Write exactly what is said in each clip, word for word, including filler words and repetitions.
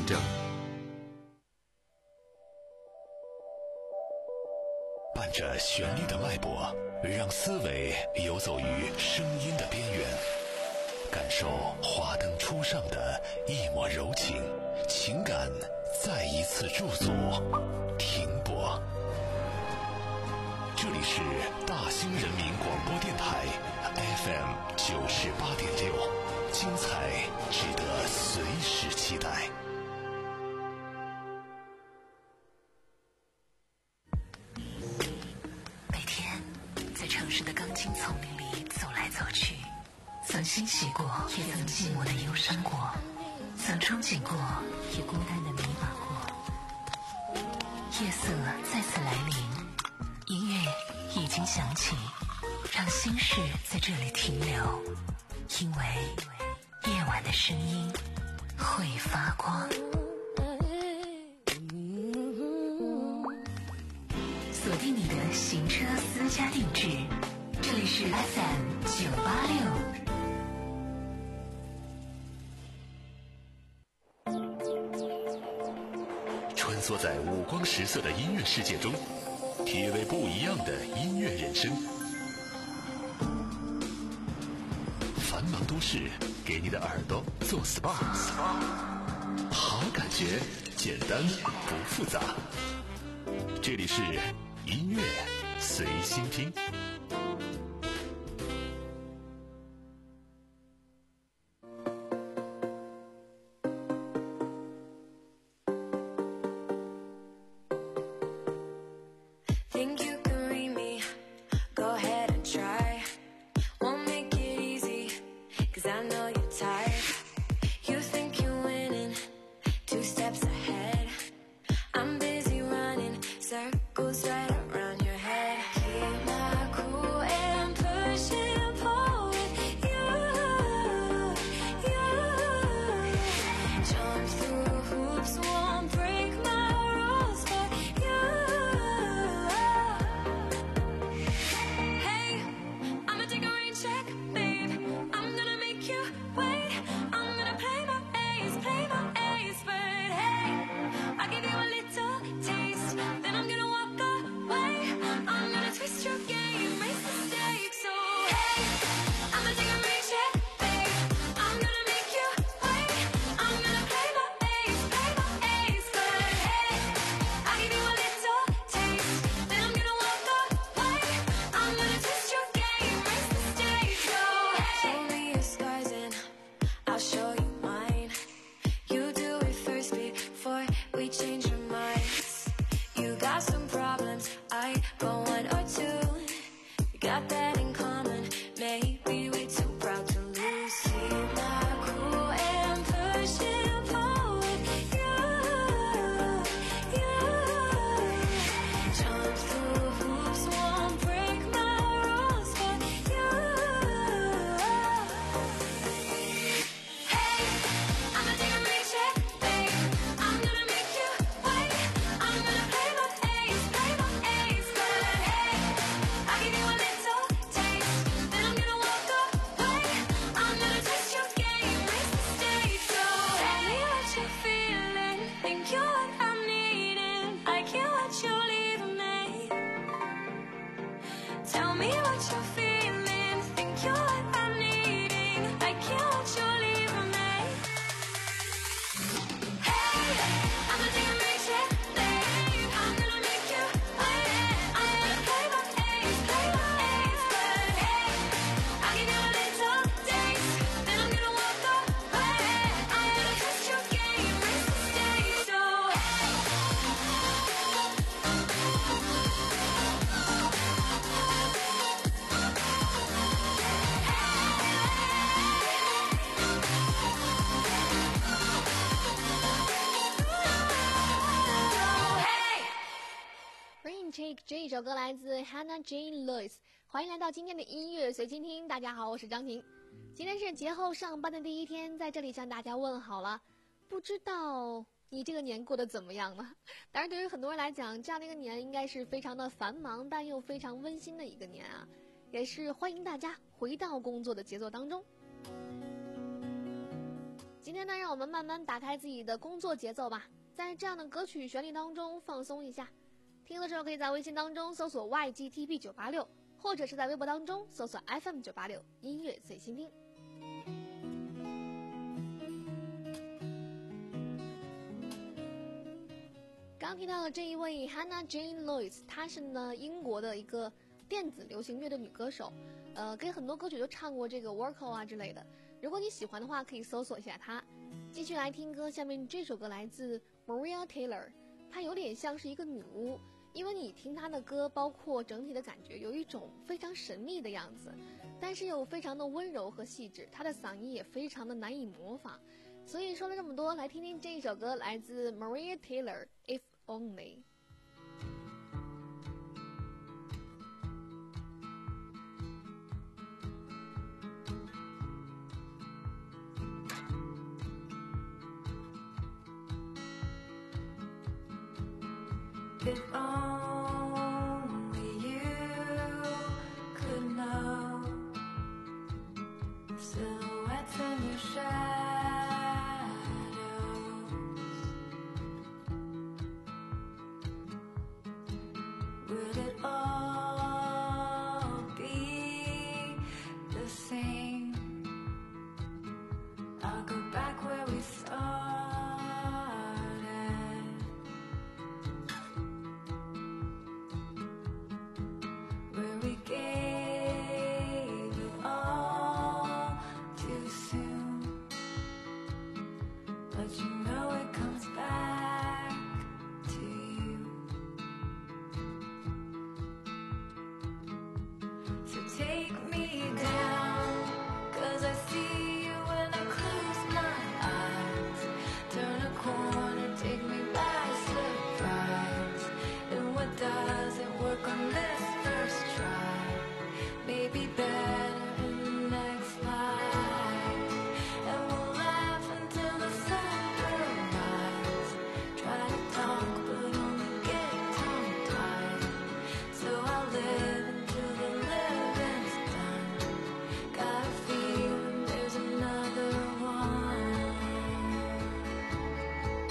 正。伴着旋律的脉搏，让思维游走于声音的边缘，感受华灯初上的一抹柔情，情感再一次驻足停泊。这里是大兴人民广播电台 F M 九十八点六，精彩值得随时期待。 每天在城市的钢筋丛林里走来走去，曾欣喜过，也曾寂寞的忧伤过，曾憧憬过，也孤单的迷茫过。夜色再次来临，音乐已经响起，让心事在这里停留，因为夜晚的声音会发光。锁定你的行车私家定制，这里是 F M 九八六。 穿梭在五光十色的音乐世界中，体味不一样的音乐人生。繁忙都市给你的耳朵做 S P A， 好感觉简单不复杂。这里是音乐随心听。 这一首歌来自 Hannah Jane Lewis。 欢迎来到今天的音乐随心听，大家好，我是张婷。今天是节后上班的第一天，在这里向大家问好了。不知道你这个年过得怎么样呢？当然对于很多人来讲，这样的一个年应该是非常的繁忙但又非常温馨的一个年啊，也是欢迎大家回到工作的节奏当中。 今天呢，让我们慢慢打开自己的工作节奏吧，在这样的歌曲旋律当中放松一下。听的时候可以在微信当中搜索 Y G T B 九八六，或者是在微博当中搜索 F M 九八六音乐随心听。刚听到的这一位 Hannah Jane Lewis， 她是呢英国的一个电子流行乐的女歌手，呃，跟很多歌曲都唱过这个 Worko 啊之类的。如果你喜欢的话，可以搜索一下她。继续来听歌，下面这首歌来自 Maria Taylor， 她有点像是一个女巫，因为你听她的歌，包括整体的感觉有一种非常神秘的样子，但是又非常的温柔和细致，她的嗓音也非常的难以模仿。所以说了这么多，来听听这一首歌，来自 Maria Taylor If Only。 If only you could know silhouettes in your shadows, would it all be the same? I'll go back where we started, where we gave it all too soon, but you know it comes back to you. So take me down, 'cause I see you when I close my eyes. Turn a corner, take me by surprise. And what doesn't work on this first try may be better in the next life. And we'll laugh until the sun provides. Try to talk but only get tongue-tied. So I'll live until the living's done. Got a feeling there's another one.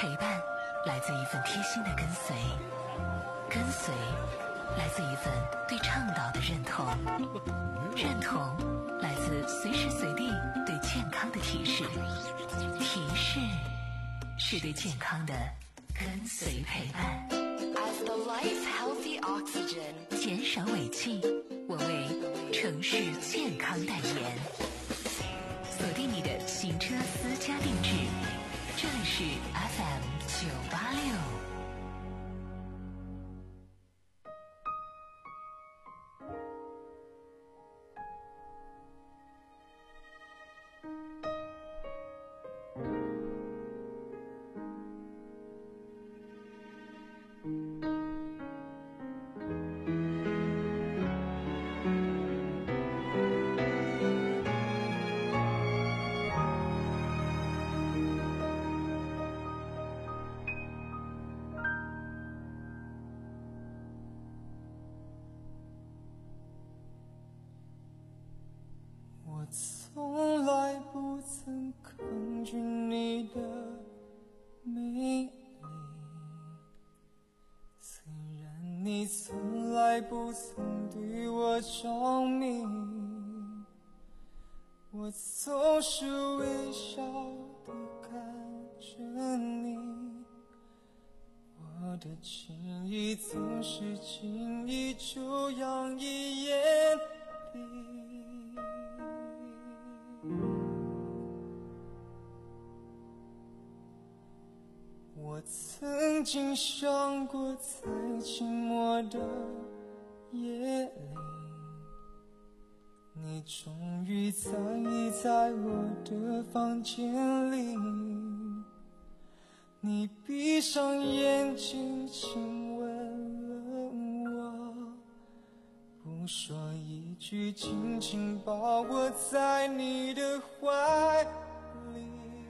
陪伴来自一份贴心的跟随，跟随来自一份对倡导的认同，认同来自随时随地对健康的提示，提示是对健康的跟随陪伴。 As the lights healthy oxygen， 减少尾气，我为城市健康代言。锁定你的行车私家定制，这里是 F M 九八六。 我从来不曾抗拒你的美丽，虽然你从来不曾对我着迷，我总是微笑地看着你，我的情意总是轻易就洋溢眼底。我曾经想过，在寂寞的夜里，你终于在意在我的房间里，你闭上眼睛亲吻了我，不说一句，紧紧抱我在你的怀里。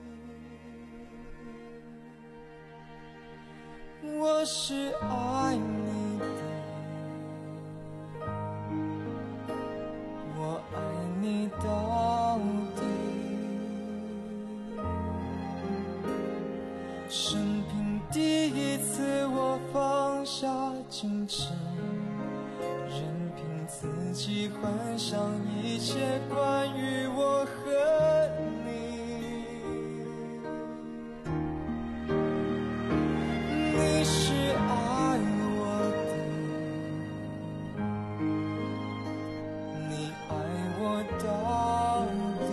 我是爱你的，我爱你到底。生平第一次我放下矜持，任凭自己幻想一切关于我和你。你是爱我的，你爱我到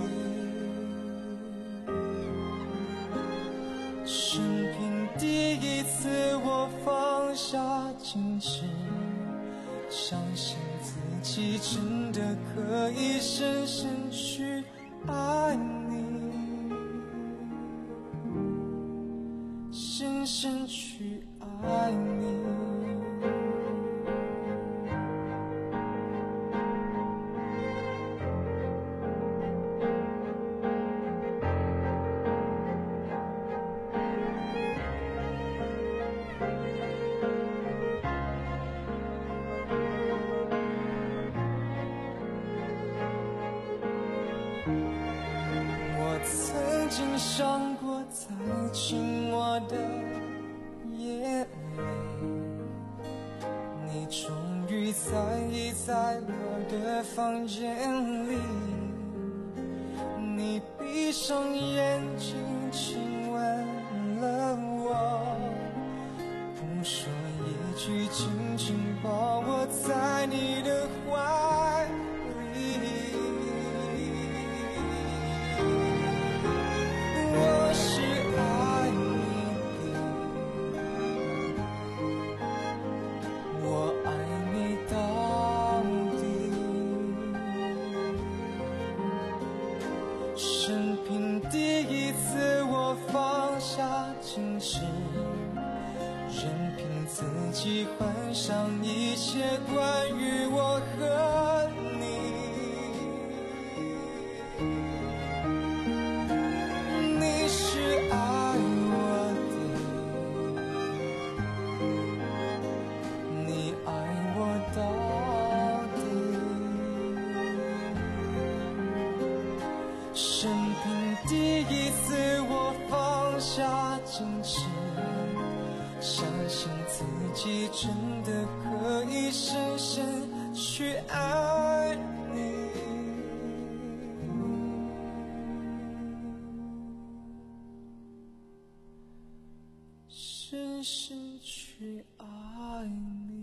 底。生平第一次我放下矜持，相信自己真的可以深深去爱你，深深去爱你。我曾经想过，在寂寞的夜里，你终于在意在我的房间里，你闭上眼睛亲吻了我，不说一句，紧紧抱我在你的怀里。我是爱你的，我爱你到底。生平第一次我放下矜持，任凭自己幻想一切关于我和你。你是爱我的，你爱我到底。生平第一次我放下矜持， 相信自己真的可以深深去爱你，深深去爱你。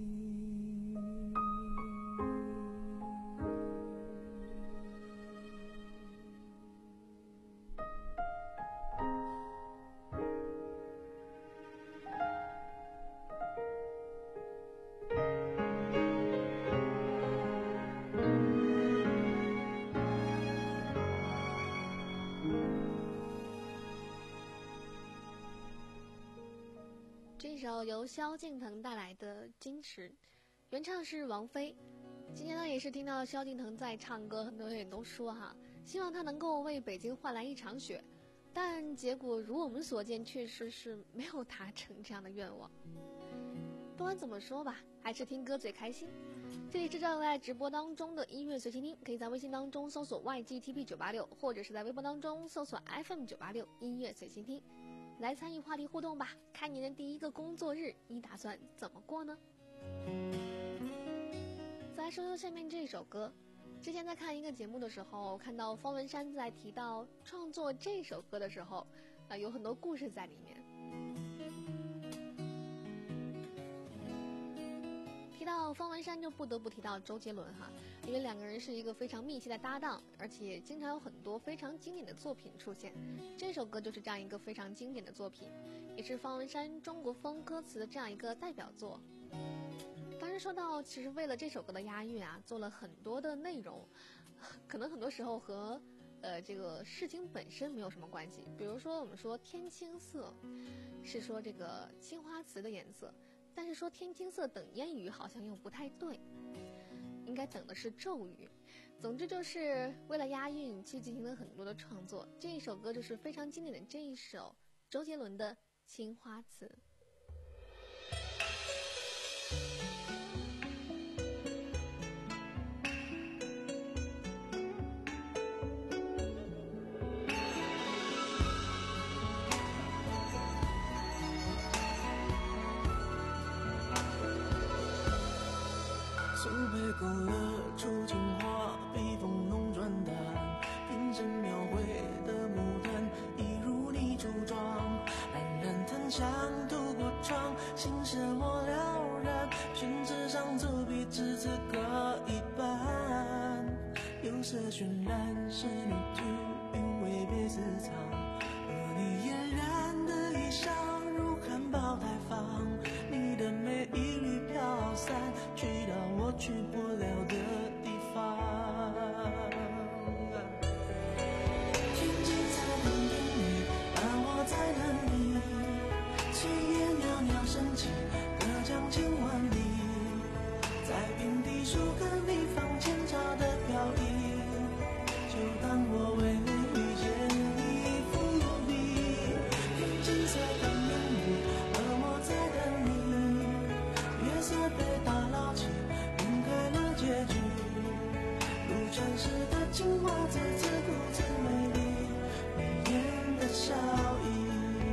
这首由萧敬腾带来的《矜持》，原唱是王菲。今天呢，也是听到萧敬腾在唱歌，很多人也都说哈，希望他能够为北京换来一场雪，但结果如我们所见，确实是没有达成这样的愿望。不管怎么说吧，还是听歌最开心。这里是正在直播当中的音乐随心听，可以在微信当中搜索 Y G T P 九八六，或者是在微博当中搜索 F M 九八六音乐随心听。来参与话题互动吧，看你的第一个工作日你打算怎么过呢？再来说说下面这首歌。之前在看一个节目的时候，看到方文山在提到创作这首歌的时候，呃，有很多故事在里面。提到方文山就不得不提到周杰伦哈，因为两个人是一个非常密切的搭档，而且经常有很多非常经典的作品出现。这首歌就是这样一个非常经典的作品，也是方文山中国风歌词的这样一个代表作。当时说到，其实为了这首歌的押韵啊，做了很多的内容，可能很多时候和呃这个事情本身没有什么关系。比如说我们说天青色，是说这个青花瓷的颜色。但是说天青色等烟雨好像又不太对，应该等的是骤雨。总之就是为了押韵去进行了很多的创作。这一首歌就是非常经典的这一首周杰伦的《青花瓷》。 苏北勾勒出情话，笔锋浓转淡，眼神描绘的牡丹，一如你初妆，冉冉檀香渡过窗，心事我了然，宣纸上走笔只字各一半，釉色渲染仕女句，韵味别私藏，和你嫣然的衣裳如含苞待放，你的美一缕飘散，去到我去不了的地方。天际在等你，而我在等你，炊烟袅袅升起，隔江千万里，在平地树根里放前朝的飘逸，就当我为你遇见你伏笔。天际在等你，而我在等你，月色被打捞起，晕开了结局，如传世的青花瓷，自顾自美丽，眉眼的笑意。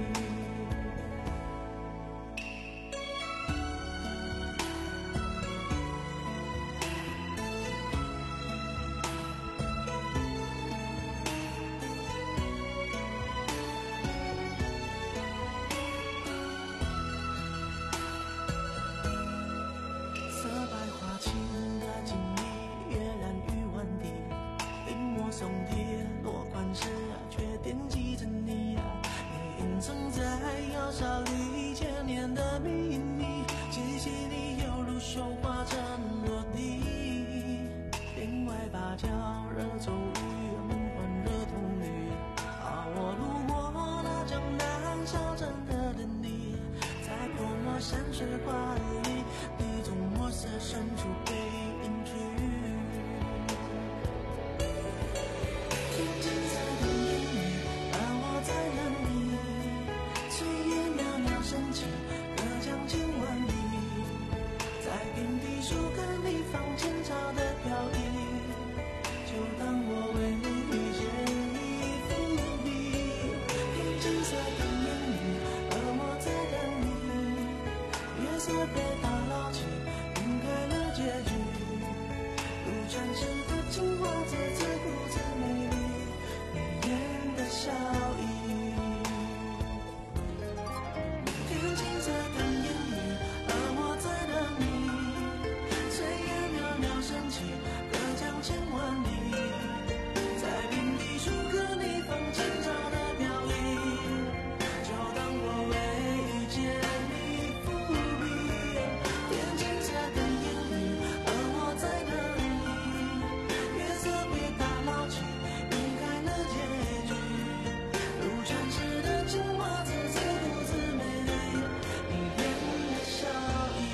色白花青的锦衣，跃然于万地，临摹松铁落款时啊，却惦记着你啊。你隐藏在窑烧里千年的秘密，细细你犹如绣花针落地，帘外芭蕉惹骤雨，梦幻惹童女啊。我路过那江南小镇的等你，在泼墨山水画里，你从墨色深处被隐去。天际在等你，而我在等你，炊烟袅袅升起，隔江千万里，在平地树根里放前朝的飘逸，就当我为你遇见你伏笔。天际在等你，而我在等你， 色被打捞起，晕开了结局。如传世的情话，字字如此美丽，迷人的笑意。天青色等烟雨，而我在等你。炊烟袅袅升起，隔江千万里，在平地树刻你放前朝的飘逸。就当我为遇见你伏笔。天青色等烟雨，而我在等你。月色被打捞起，晕开了结局。如传世的情话，字字如此美丽，迷人的笑意。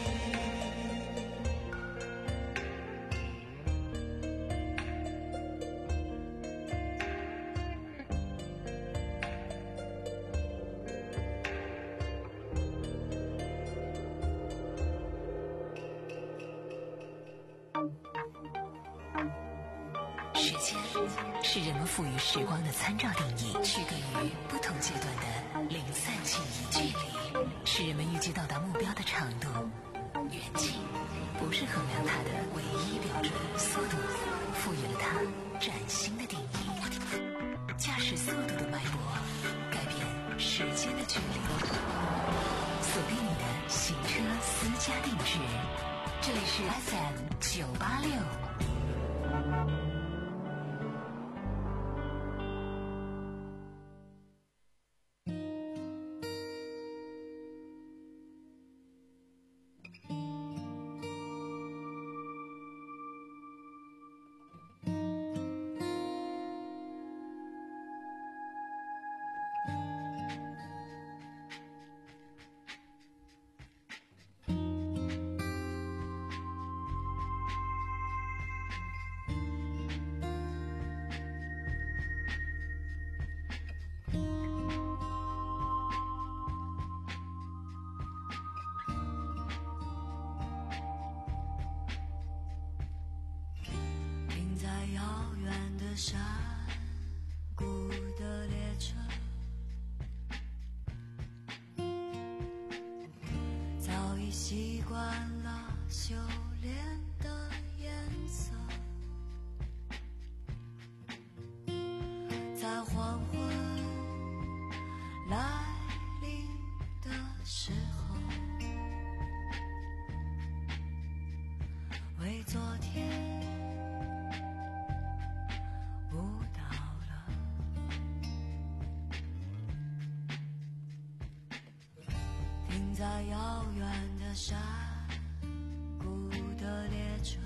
时间是人们赋予时光的参照定义，区隔于不同阶段的零散记忆。距离是人们预计到达目标的长度，远近不是衡量它的唯一标准。速度赋予了它崭新的定义。驾驶速度的脉搏，改变时间的距离。锁定你的行车私家定制，这里是 F M 九八六。 停在遥远的山谷的列车，早已习惯了修炼的颜色，在黄昏来临的时候，为昨天舞蹈了。停在遥远的山谷的列车，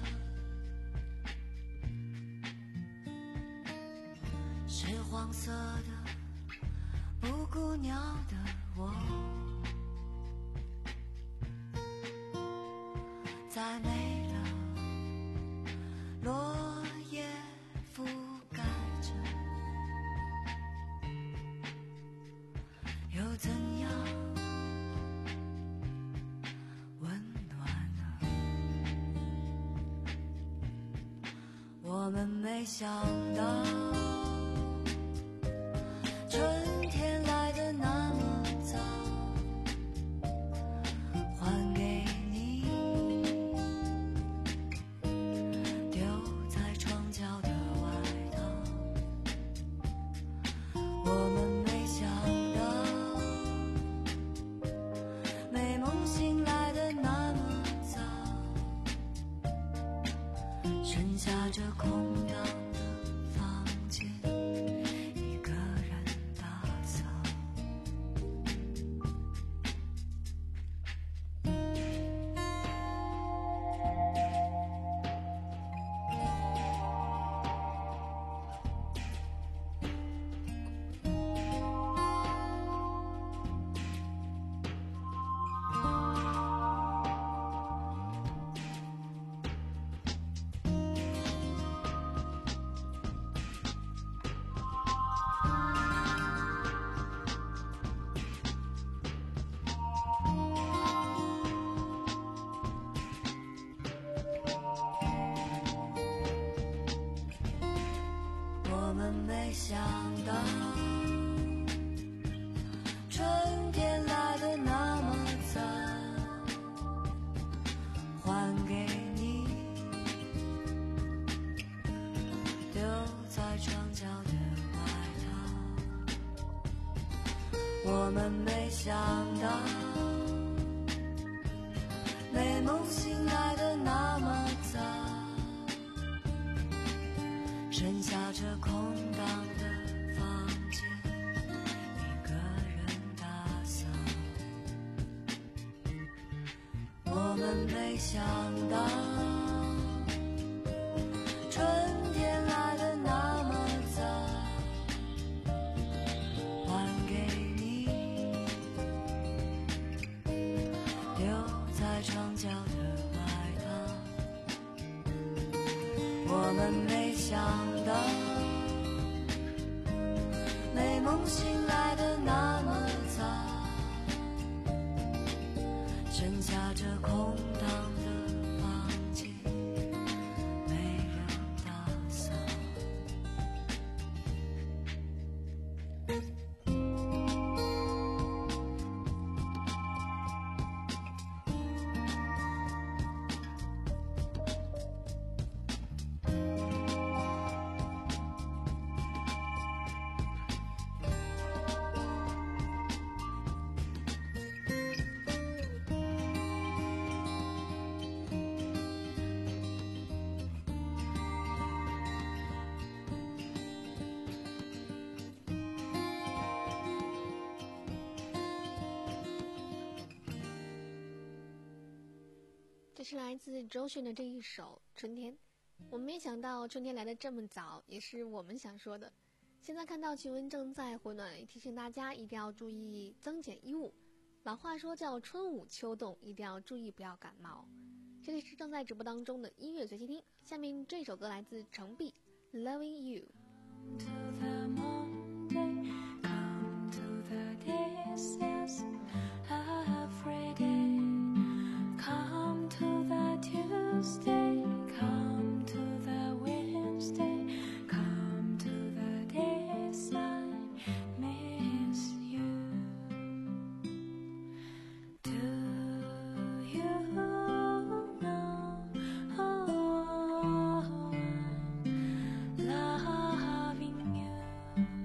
是黄色的布谷鸟的我，在没了落叶覆盖着，又怎样温暖呢？我们没想到春天来得那么早，还给你丢在窗角的外套。我们没想到美梦醒来的那么早，剩下这空荡的房间，一个人打扫。 我们没想到，美梦醒来的那么早，剩下这空荡的房间，一个人打扫。我们没想到，春天来的那么早，还给你留在床角的外套。我们没想到，美梦醒来的那么早，剩下这空荡的房间，没人打扫。 这是来自周迅的这一首《春天》。我们没想到春天来得这么早，也是我们想说的。现在看到气温正在回暖，提醒大家一定要注意增减衣物。老话说叫春捂秋冻，一定要注意不要感冒。这里是正在直播当中的音乐随心听，下面这首歌来自程璧， Loving You。 To the Monday, come to the days, yes, every day. Come to the Tuesday, come to the Wednesday, come to the days I miss you. Do you know oh, loving you?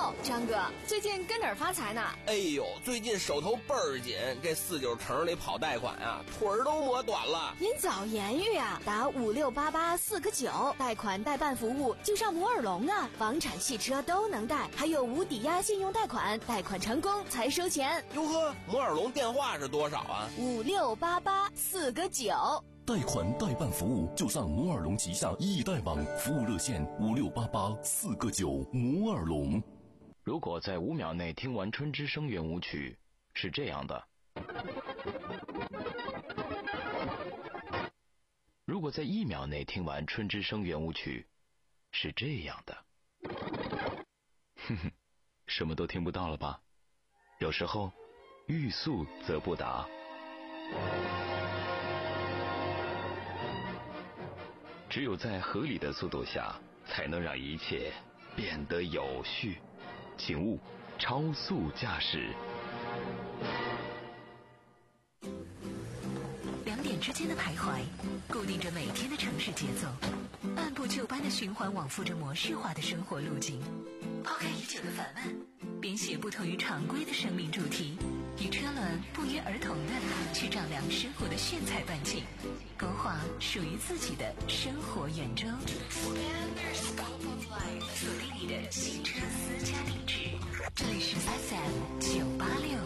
哟，张哥，最近跟哪儿发财呢？ 哎呦，最近手头倍儿紧，这四九城里跑贷款啊，腿儿都磨短了。 您早言语啊，打五六八八四个九，贷款代办服务就上摩尔龙啊，房产、汽车都能贷，还有无抵押信用贷款，贷款成功才收钱。 哟呵，摩尔龙电话是多少啊？ 五六八八四个九。 贷款代办服务就上摩尔龙旗下易贷网，服务热线五六八八四个九。摩尔龙。 如果在五秒内听完春之声圆舞曲，是这样的；如果在一秒内听完春之声圆舞曲，是这样的。哼哼，什么都听不到了吧？有时候，欲速则不达。只有在合理的速度下，才能让一切变得有序。请勿超速驾驶。 两点之间的徘徊，固定着每天的城市节奏，按部就班的循环往复着模式化的生活路径。抛开已久的烦闷，编写不同于常规的生命主题，与车轮不约而同的去丈量生活的炫彩半径，勾画属于自己的生活圆周。锁定你的新车私家定制，这里是 F M 九八六。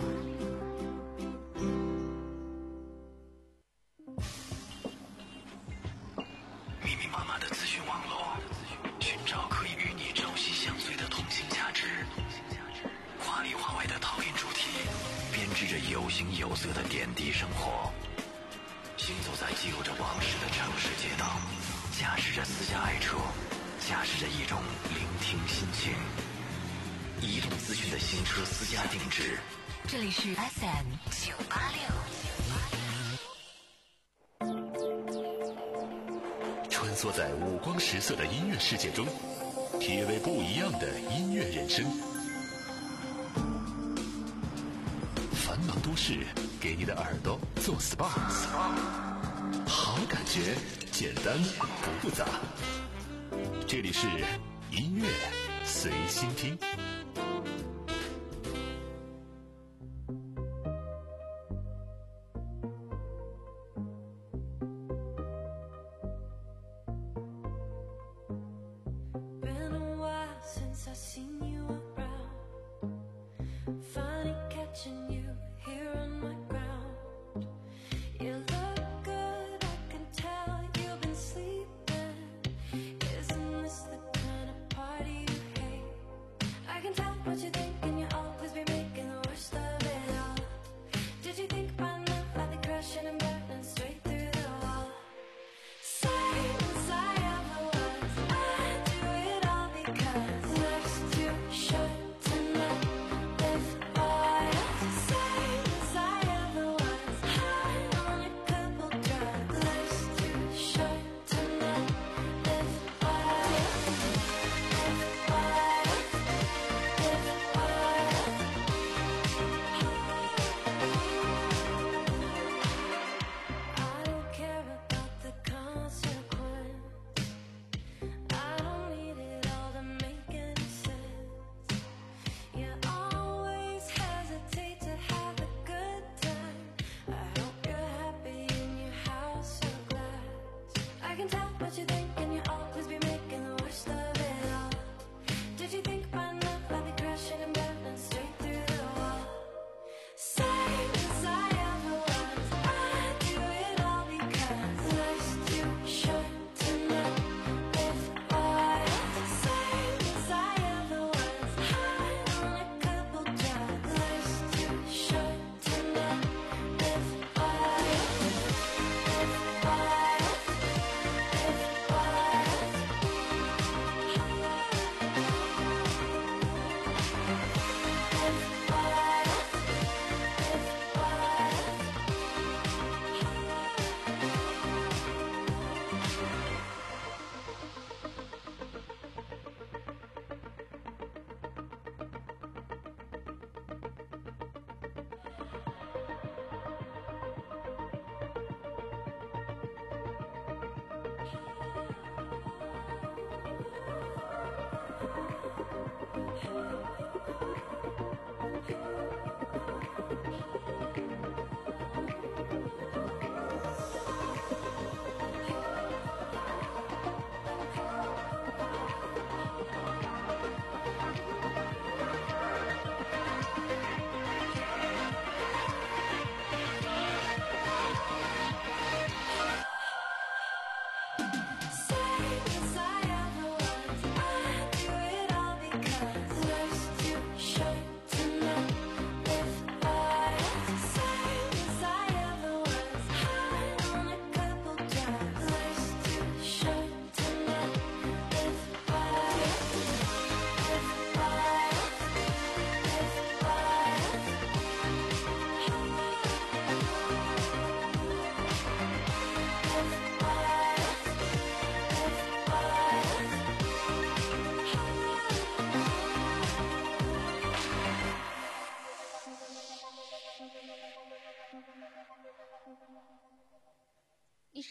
密密麻麻的资讯网络，寻找可以与你朝夕相随的通信价值。华里华外的讨论主题，编织着有形有色的点滴生活。行走在记录着往事的城市街道，驾驶着私家爱车，驾驶着一种聆听心情。移动资讯的新车私家定制， 这里是 F M 九八六。 穿梭在五光十色的音乐世界中，体味不一样的音乐人生。繁忙都市，给你的耳朵做 S P A， 好感觉，简单不复杂。这里是音乐随心听。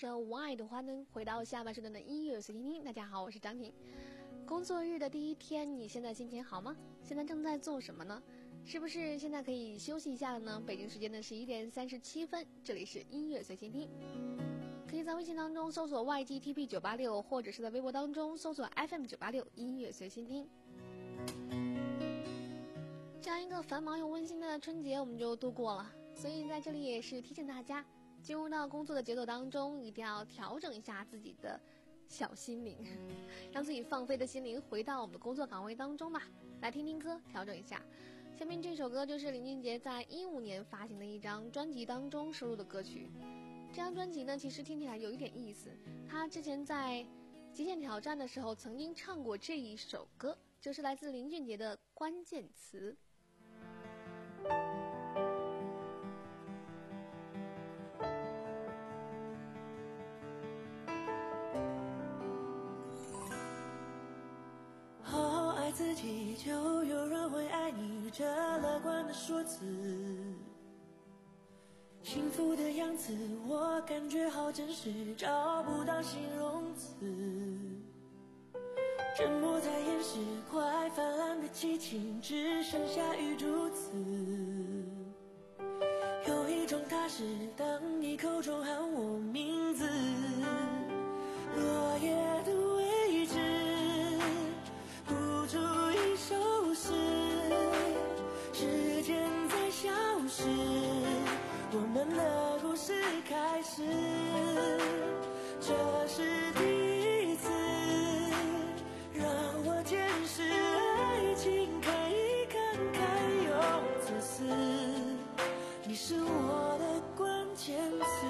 首 Why 的花灯，回到下半时段的音乐随听听。大家好，我是张婷。工作日的第一天，你现在心情好吗？现在正在做什么呢？是不是现在可以休息一下了呢？北京时间的十一点三十七分，这里是音乐随心听。可以在微信当中搜索 Y G T P 九八六，或者是在微博当中搜索 F M 九八六音乐随心听。这样一个繁忙又温馨的春节我们就度过了，所以在这里也是提醒大家，进入到工作的节奏当中，一定要调整一下自己的小心灵，让自己放飞的心灵回到我们的工作岗位当中吧。来听听歌，调整一下。下面这首歌就是林俊杰在一五年发行的一张专辑当中收录的歌曲。这张专辑呢，其实听起来有一点意思。他之前在极限挑战的时候曾经唱过这一首歌，就是来自林俊杰的关键词。 好好爱自己，就有人会爱你，这乐观的说辞。幸福的样子，我感觉好真实，找不到形容词。沉默在掩饰快泛滥的激情，只剩下雨珠子。有一种踏实，当你口中喊我名字，落叶的位置不足以收拾，时间在消失，我们的故事开始，这是第一次让我见识爱情可以慷慨又自私，你是我的关键词。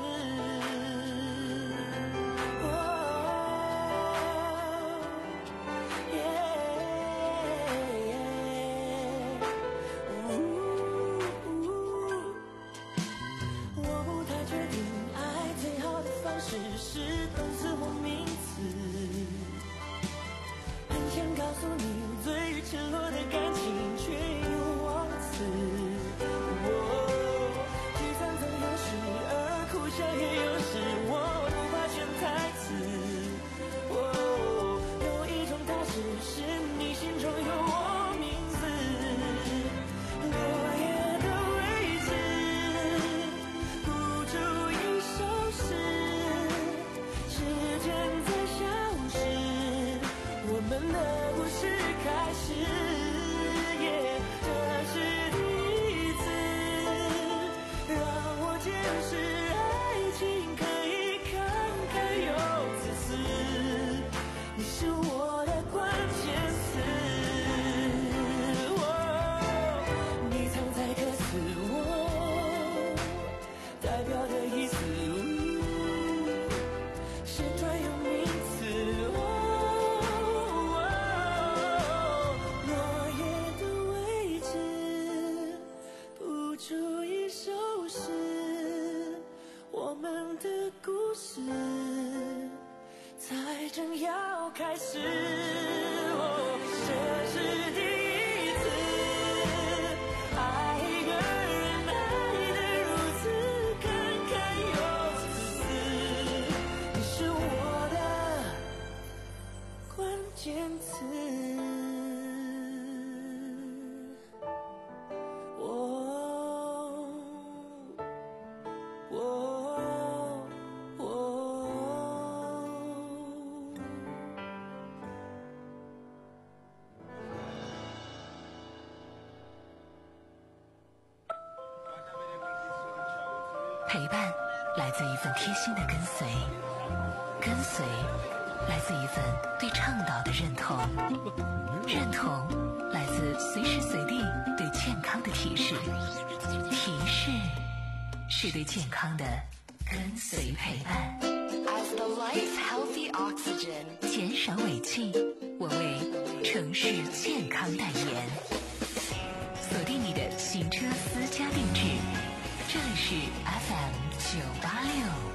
陪伴来自一份贴心的跟随，跟随来自一份对倡导的认同，认同来自随时随地对健康的提示，提示是对健康的跟随陪伴。 As the life healthy oxygen， 减少尾气，我为城市健康代言。锁定你的行车私家定制，这里是 F M 九八六。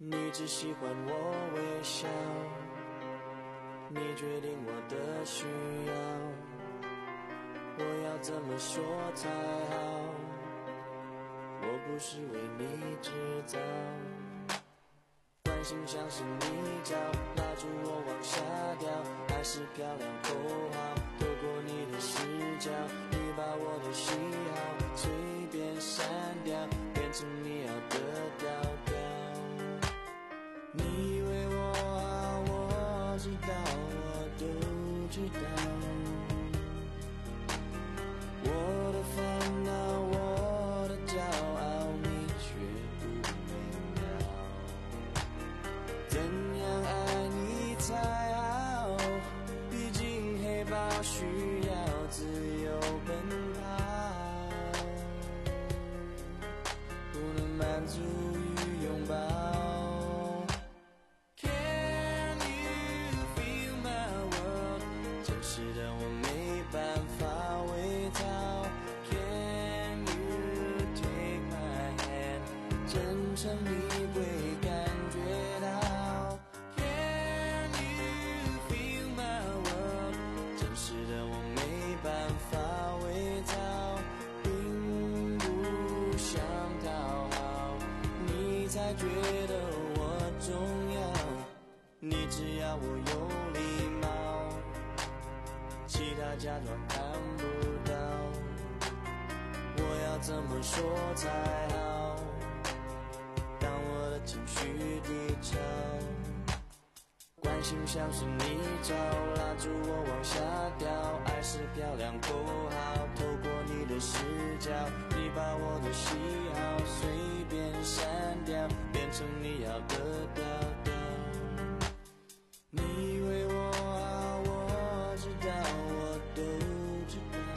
你只喜欢我微笑，你决定我的需要，我要怎么说才好？我不是为你制造，关心像是泥沼，拉住我往下掉，爱是漂亮口号，透过你的视角，你把我的喜好随便删掉，变成你要的调调。你以为我好，我知道，我都知道，我的烦恼，我的骄傲，你却不明了。怎样爱你才好？毕竟黑豹需要自由奔跑，不能满足于拥抱。真你会感觉到 Can you feel my world？ 真实的我没办法伪造，并不想讨好你，才觉得我重要。你只要我有礼貌，其他假装看不到，我要怎么说才好？情绪低潮，关心像是泥沼，拉住我往下掉，爱是漂亮口号，透过你的视角，你把我的喜好随便删掉，变成你要的调调。你以为我好，我知道，我都知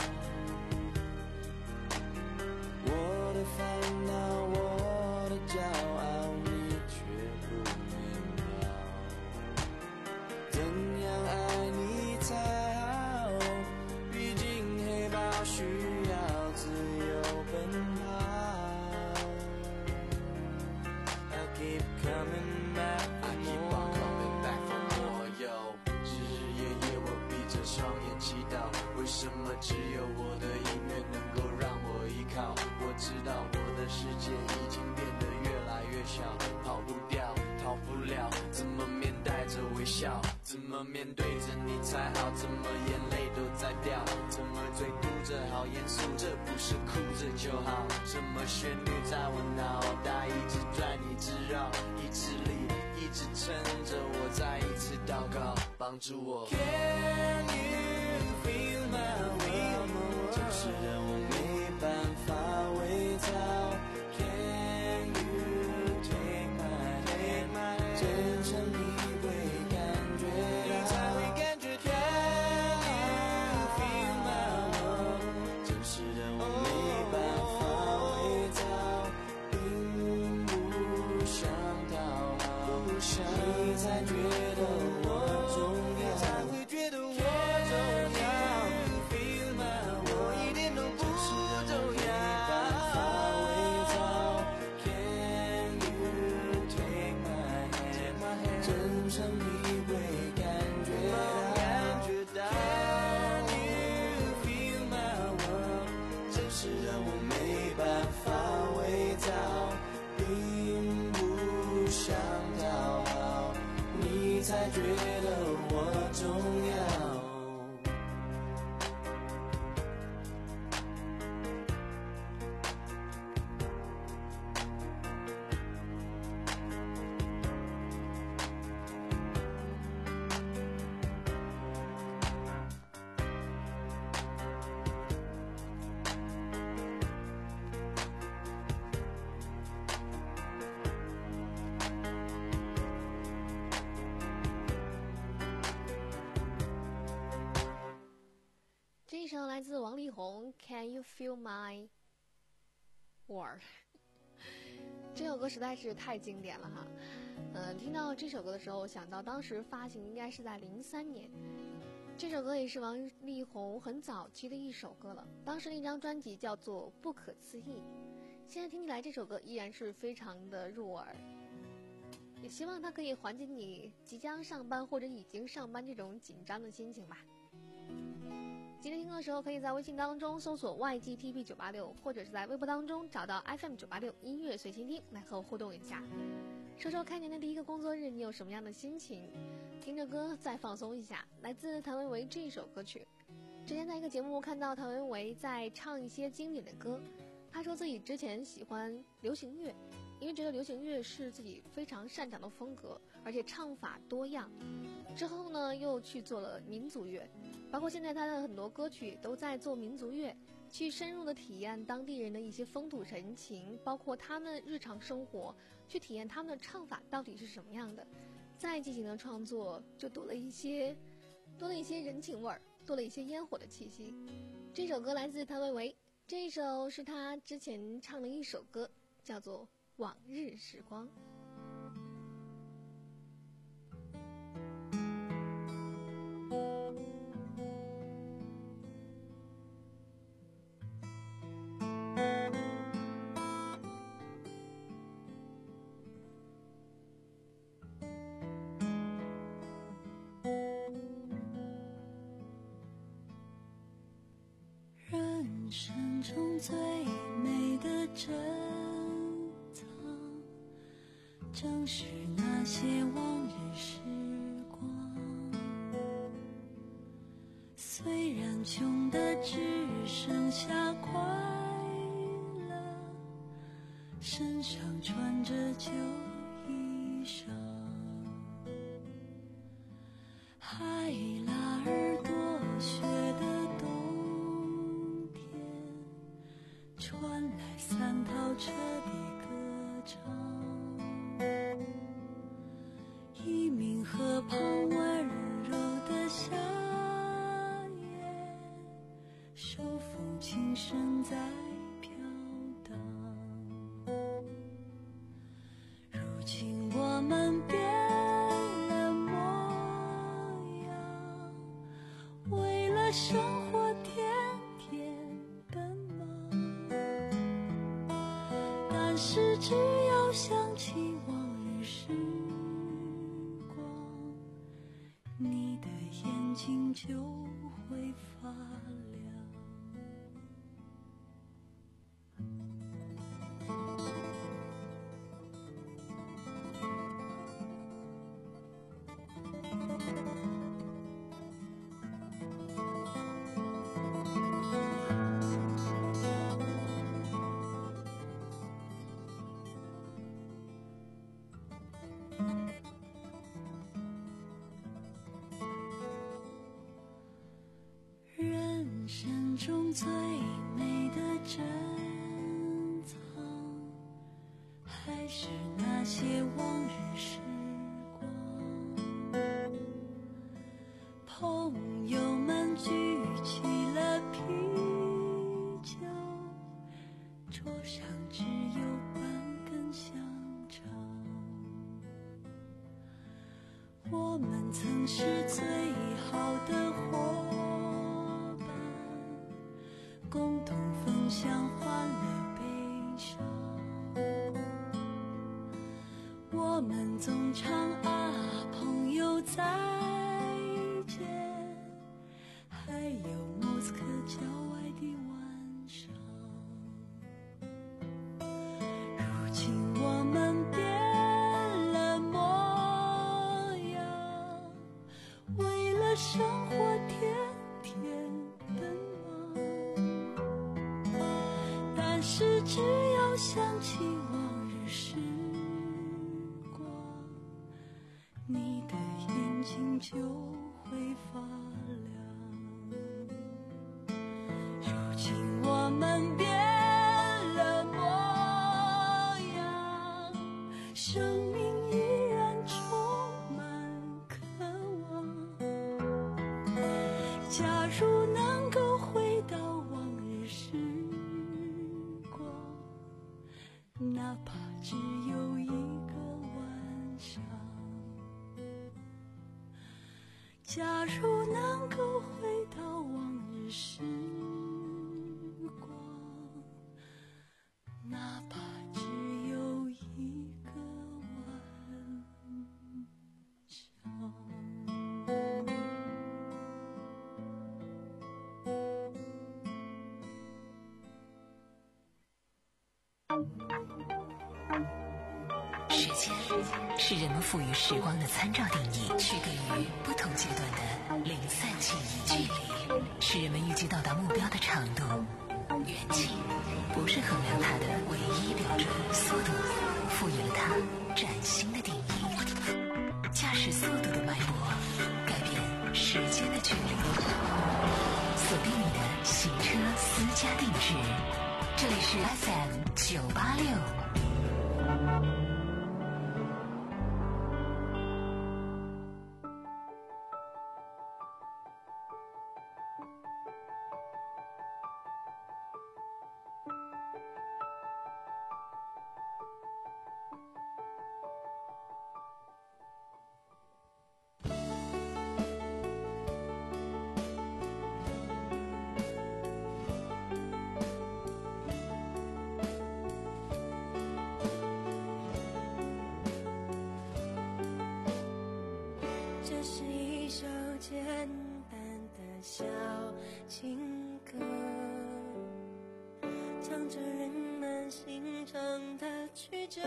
道，我的烦恼，我的骄傲，需要自由奔跑。I keep coming back for more. I keep on coming back for more, yo. 日日夜夜我闭着双眼祈祷，为什么只有我的音乐能够让我依靠？我知道我的世界已经变得越来越小，跑不掉，逃不了，怎么面带着微笑？怎么面对着你才好？怎么眼泪都在掉？怎么嘴嘟着好严肃？这不是哭着就好？什么旋律在我脑袋一直转一直绕，意志力一直撑着我，再一次祷告，帮助我。Can you feel my world？ 真实的我没办法伪造。Can you take my hand？ 真诚你会感觉到，你才会感觉到。Can you feel my world？ 真实的我没办法伪造，并不想讨好，你才觉得我重要，你才会觉得我重要。Can you feel my world？ 我一点都不重要，没办法伪造。Can you take my hand？ 真诚你会感觉到。Can you feel my world？ 真实的我没办法伪造，并不想讨好，你才觉得我重要。 这一首来自王力宏 Can You Feel My World？ 这首歌实在是太经典了哈。嗯，听到这首歌的时候，想到当时发行应该是在零三年，这首歌也是王力宏很早期的一首歌了，当时那张专辑叫做《不可思议》，现在听起来这首歌依然是非常的入耳。 也希望它可以缓解你即将上班或者已经上班这种紧张的心情吧。今天听歌的时候，可以在微信当中搜索 Y G T P 九八六，或者是在微博当中找到 F M 九八六音乐随心听来和我互动一下。说说开年的第一个工作日，你有什么样的心情？听着歌再放松一下。来自谭维维这一首歌曲。之前在一个节目看到谭维维在唱一些经典的歌，他说自己之前喜欢流行乐，因为觉得流行乐是自己非常擅长的风格，而且唱法多样。之后呢，又去做了民族乐，包括现在他的很多歌曲都在做民族乐，去深入的体验当地人的一些风土人情，包括他们日常生活，去体验他们的唱法到底是什么样的。再进行的创作就多了一些多了一些人情味儿，多了一些烟火的气息。这首歌来自谭维维，这一首是他之前唱的一首歌，叫做《往日时光》。 人生中最美的珍藏，正是那些往日时光。虽然穷的只剩下快乐，身上穿着旧衣裳，海拉尔多雪的冬天，传来三套车的歌唱。一名河旁温柔的夏夜，手风琴声在飘荡。如今我们变了模样，为了生活天天奔忙，但是只要想起往日时光，你的眼睛就会发亮。人生中最美的珍藏，还是那些往日时光。朋友们举起了啤酒，桌上只有半根香肠。我们曾是最好的伙伴，共同分享欢乐悲伤。我们总唱啊朋友再见，还有莫斯科郊外的晚上。如今我们变了模样，为了生活天天奔忙，但是只要想起往日时光，你的眼睛就会发亮。如今我们变了模样，生命依然充满渴望。假如能够回到往日时光，哪怕只有一个晚上。假如能够回到往日时光，哪怕只有一个晚间是人们赋予时光的参照定义，区隔于不同阶段的零散记忆。距离是人们预计到达目标的长度，远近不是衡量它的唯一标准。速度赋予了它崭新的定义，驾驶速度的脉搏改变时间的距离。锁定你的行车私家定制，这里是 F M 九八六。 这是一首简单的小情歌，唱着人们心中的曲折。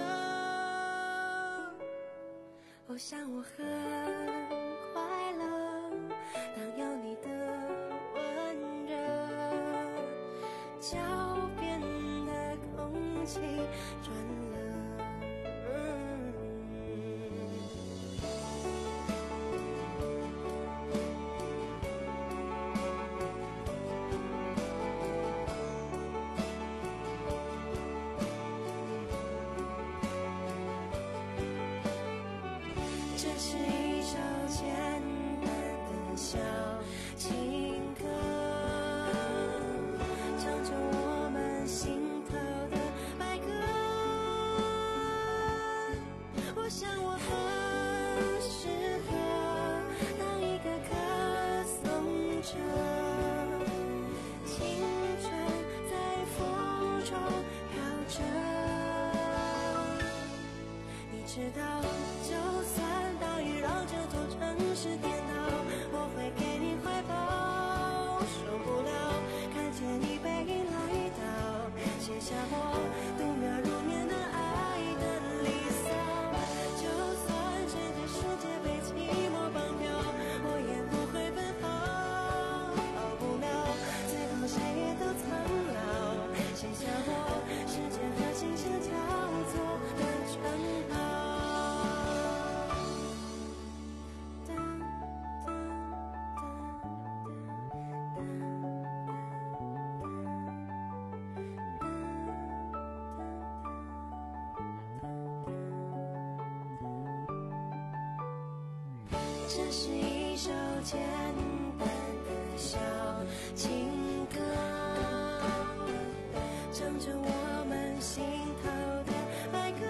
我想我很快乐，当有你的温热，脚边的空气转了。这是一首简单的小情歌，唱着我们心头的白鸽。我想我很适合当一个歌颂者，青春在风中飘着。你知道，就算让这座城市颠倒，我会给你怀抱。受不了看见你背影来到，写下我度秒如年的爱的离骚。就算整个世界被寂寞绑票，我也不会奔跑。跑不了，最后谁也都苍老，写下我时间和星星交错的称号。这是一首简单的小情歌，唱着我们心头的白鸽。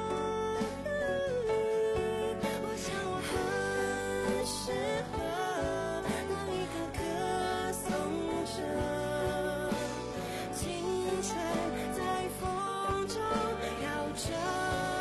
我想我很适合当一个歌颂者，青春在风中摇着。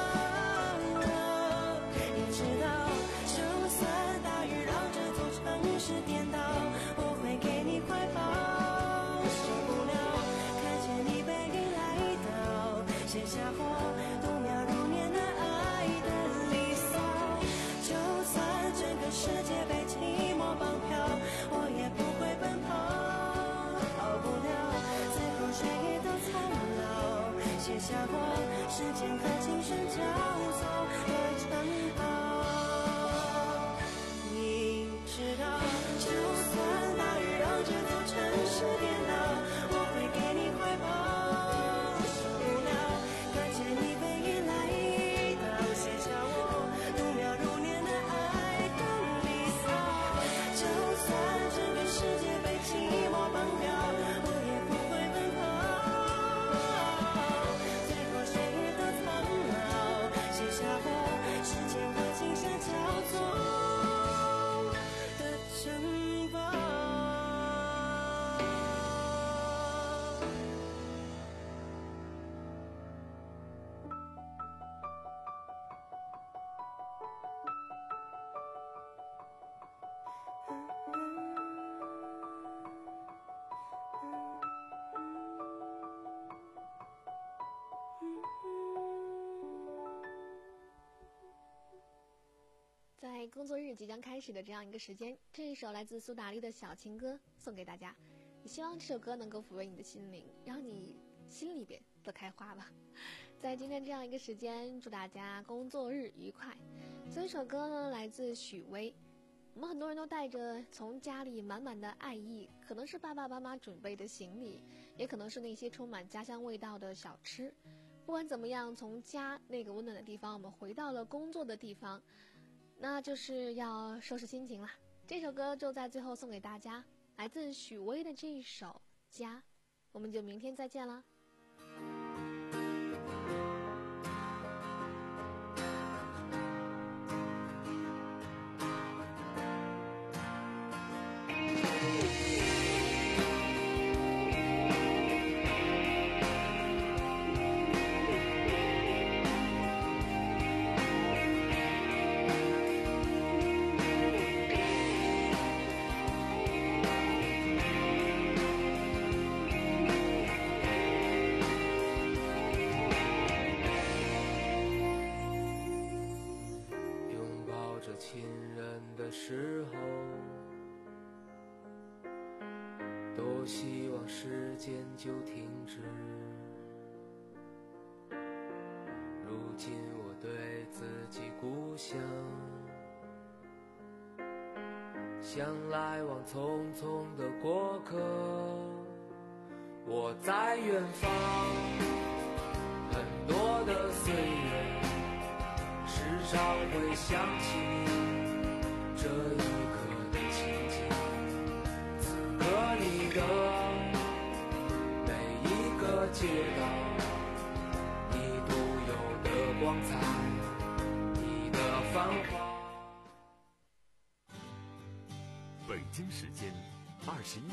你知道，就算大雨让这座城市颠倒，我会给你怀抱。受不了看见你背影来到，写下我度秒如年的爱的离骚。就算整个世界被寂寞绑票，我也不会奔跑。跑不了，最后谁也都苍老，写下我时间和青春交错的称号。你知道，就算大雨让这座城市颠倒，我会给你怀抱。受不了看见你背影来到，写下我度秒如年的爱的离骚。就算整个世界被寂寞绑票，我也不会奔跑。最后谁也都苍老，写下我时在工作日即将开始的这样一个时间，这一首来自苏打绿的小情歌送给大家，也希望这首歌能够抚慰你的心灵，让你心里边都开花吧。在今天这样一个时间，祝大家工作日愉快。这一首歌呢来自许巍，我们很多人都带着从家里满满的爱意，可能是爸爸妈妈准备的行李，也可能是那些充满家乡味道的小吃。不管怎么样，从家那个温暖的地方，我们回到了工作的地方，那就是要收拾心情了。这首歌就在最后送给大家，来自许巍的这一首《家》，我们就明天再见了。 时候，多希望时间就停止。如今我对自己故乡，像来往匆匆的过客。我在远方，很多的岁月，时常会想起你。这一刻的情景，此刻你的每一个街道，你独有的光彩，你的繁华。 北京时间二十一